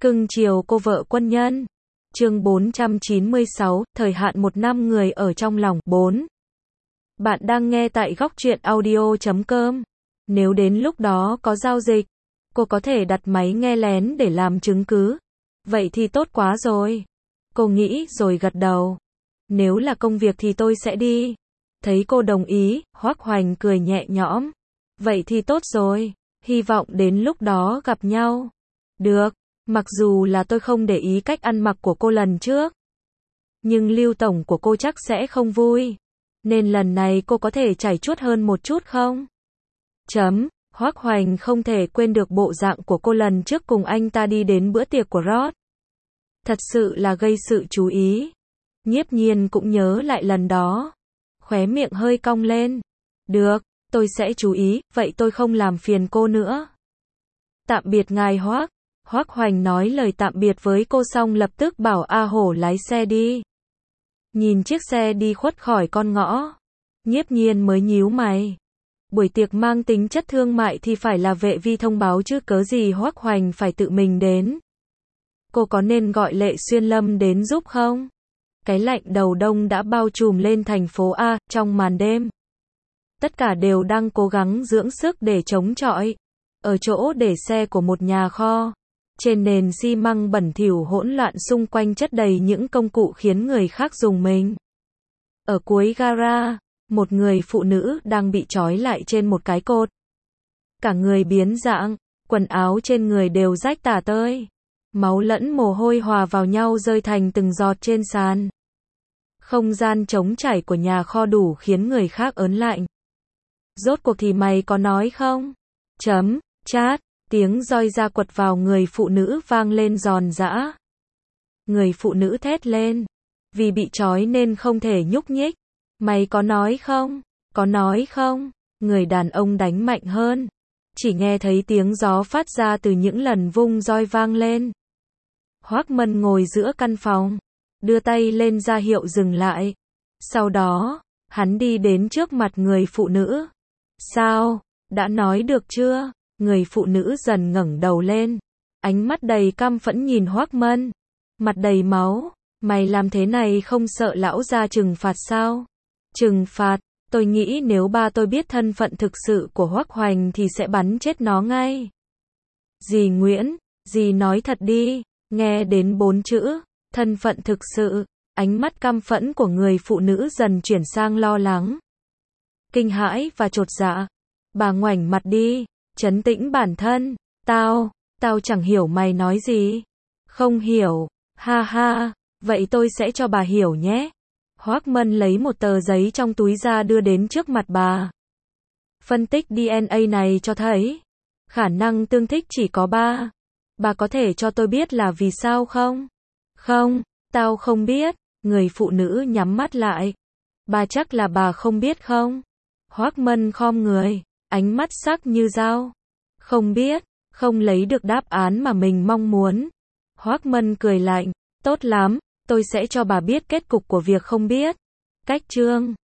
Cưng chiều cô vợ quân nhân. Chương 496, thời hạn 1 năm người ở trong lòng. 4. Bạn đang nghe tại góc truyện audio.com. Nếu đến lúc đó có giao dịch, cô có thể đặt máy nghe lén để làm chứng cứ. Vậy thì tốt quá rồi. Cô nghĩ rồi gật đầu. Nếu là công việc thì tôi sẽ đi. Thấy cô đồng ý, Hoắc Hoành cười nhẹ nhõm. Vậy thì tốt rồi. Hy vọng đến lúc đó gặp nhau. Được. Mặc dù là tôi không để ý cách ăn mặc của cô lần trước, nhưng Lưu tổng của cô chắc sẽ không vui. Nên lần này cô có thể chảy chuốt hơn một chút không? Hoắc Hoành không thể quên được bộ dạng của cô lần trước cùng anh ta đi đến bữa tiệc của Rod. Thật sự là gây sự chú ý. Nhiếp Nhiên cũng nhớ lại lần đó. Khóe miệng hơi cong lên. Được, tôi sẽ chú ý, vậy tôi không làm phiền cô nữa. Tạm biệt ngài Hoắc. Hoắc Hoành nói lời tạm biệt với cô xong lập tức bảo A Hổ lái xe đi. Nhìn chiếc xe đi khuất khỏi con ngõ, Nhiếp Nhiên mới nhíu mày. Buổi tiệc mang tính chất thương mại thì phải là Vệ Vi thông báo chứ cớ gì Hoắc Hoành phải tự mình đến. Cô có nên gọi Lệ Xuyên Lâm đến giúp không? Cái lạnh đầu đông đã bao trùm lên thành phố A, trong màn đêm. Tất cả đều đang cố gắng dưỡng sức để chống chọi. Ở chỗ để xe của một nhà kho, trên nền xi măng bẩn thỉu hỗn loạn xung quanh chất đầy những công cụ khiến người khác rùng mình. Ở cuối gara, một người phụ nữ đang bị trói lại trên một cái cột. Cả người biến dạng, quần áo trên người đều rách tả tơi. Máu lẫn mồ hôi hòa vào nhau rơi thành từng giọt trên sàn. Không gian trống trải của nhà kho đủ khiến người khác ớn lạnh. Rốt cuộc thì mày có nói không? Chát. Tiếng roi da quật vào người phụ nữ vang lên giòn giã. Người phụ nữ thét lên. Vì bị trói nên không thể nhúc nhích. Mày có nói không? Có nói không? Người đàn ông đánh mạnh hơn. Chỉ nghe thấy tiếng gió phát ra từ những lần vung roi vang lên. Hoắc Mân ngồi giữa căn phòng, đưa tay lên ra hiệu dừng lại. Sau đó, hắn đi đến trước mặt người phụ nữ. Sao? Đã nói được chưa? Người phụ nữ dần ngẩng đầu lên, ánh mắt đầy căm phẫn nhìn Hoắc Mân, mặt đầy máu. Mày làm thế này không sợ lão gia trừng phạt sao? Trừng phạt? Tôi nghĩ nếu ba tôi biết thân phận thực sự của Hoắc Hoành thì sẽ bắn chết nó ngay. Dì Nguyễn, dì nói thật đi. Nghe đến 4 chữ, thân phận thực sự, ánh mắt căm phẫn của người phụ nữ dần chuyển sang lo lắng, kinh hãi và chột dạ. Bà ngoảnh mặt đi. Trấn tĩnh bản thân. Tao chẳng hiểu mày nói gì. Không hiểu. Ha ha. Vậy tôi sẽ cho bà hiểu nhé. Hoắc Mân lấy một tờ giấy trong túi ra đưa đến trước mặt bà. Phân tích DNA này cho thấy khả năng tương thích chỉ có 3. Bà có thể cho tôi biết là vì sao không? Không, tao không biết. Người phụ nữ nhắm mắt lại. Bà chắc là bà không biết không? Hoắc Mân khom người, ánh mắt sắc như dao. Không biết, không lấy được đáp án mà mình mong muốn. Hoắc Mân cười lạnh, tốt lắm, tôi sẽ cho bà biết kết cục của việc không biết. Cách chương